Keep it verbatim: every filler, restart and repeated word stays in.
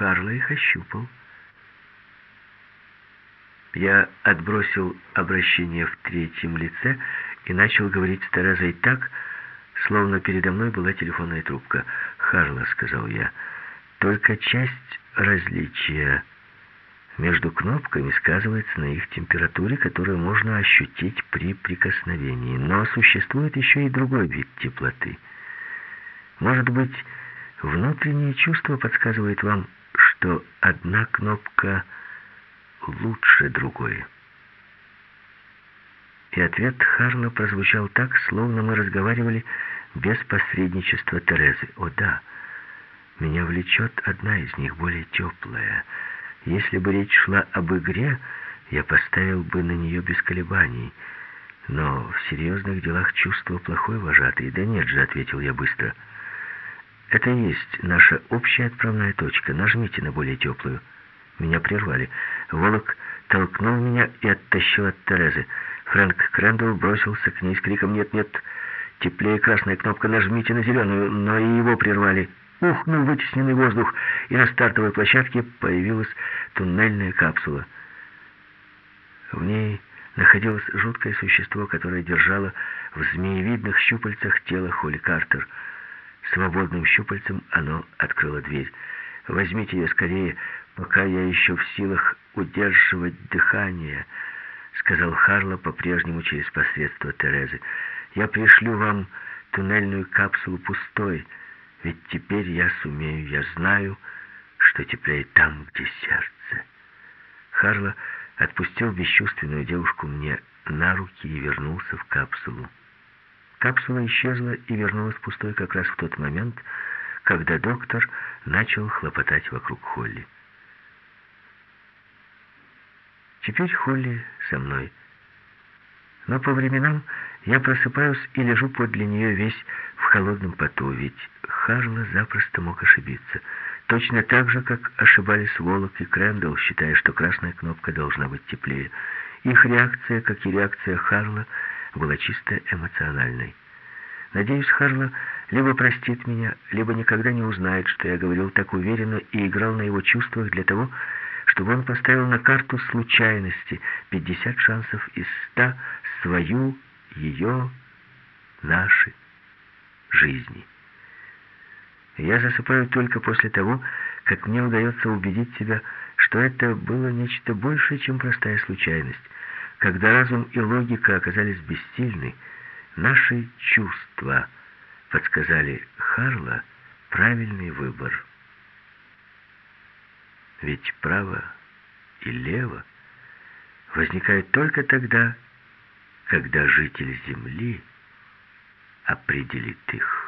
Харла их ощупал. Я отбросил обращение в третьем лице и начал говорить с Терезой так, словно передо мной была телефонная трубка. «Харла», — сказал я, — «только часть различия между кнопками сказывается на их температуре, которую можно ощутить при прикосновении. Но существует еще и другой вид теплоты. Может быть, внутреннее чувство подсказывает вам, что одна кнопка лучше другой». И ответ Харла прозвучал так, словно мы разговаривали без посредничества Терезы. «О да, меня влечет одна из них, более теплая. Если бы речь шла об игре, я поставил бы на нее без колебаний. Но в серьезных делах чувство плохой вожатый». «Да нет же», — ответил я быстро. «Это и есть наша общая отправная точка. Нажмите на более теплую». Меня прервали. Волок толкнул меня и оттащил от Терезы. Фрэнк Крэндалл бросился к ней с криком: «Нет, нет, теплее красная кнопка, нажмите на зеленую», но и его прервали. Ухнул вытесненный воздух, и на стартовой площадке появилась туннельная капсула. В ней находилось жуткое существо, которое держало в змеевидных щупальцах тело Холли Картер. Свободным щупальцем оно открыло дверь. «Возьмите ее скорее, пока я еще в силах удерживать дыхание», — сказал Харла по-прежнему через посредство Терезы. «Я пришлю вам туннельную капсулу пустой, ведь теперь я сумею, я знаю, что теплее там, где сердце». Харла отпустил бесчувственную девушку мне на руки и вернулся в капсулу. Капсула исчезла и вернулась пустой как раз в тот момент, когда доктор начал хлопотать вокруг Холли. Теперь Холли со мной. Но по временам я просыпаюсь и лежу подле нее весь в холодном поту, ведь Харла запросто мог ошибиться. Точно так же, как ошибались Волок и Крэндалл, считая, что красная кнопка должна быть теплее. Их реакция, как и реакция Харла, была чисто эмоциональной. Надеюсь, Харла либо простит меня, либо никогда не узнает, что я говорил так уверенно и играл на его чувствах для того, чтобы он поставил на карту случайности пятьдесят шансов из ста свою, ее, наши жизни. Я засыпаю только после того, как мне удается убедить себя, что это было нечто большее, чем простая случайность. Когда разум и логика оказались бессильны, наши чувства подсказали Харла правильный выбор. Ведь право и лево возникают только тогда, когда житель Земли определит их.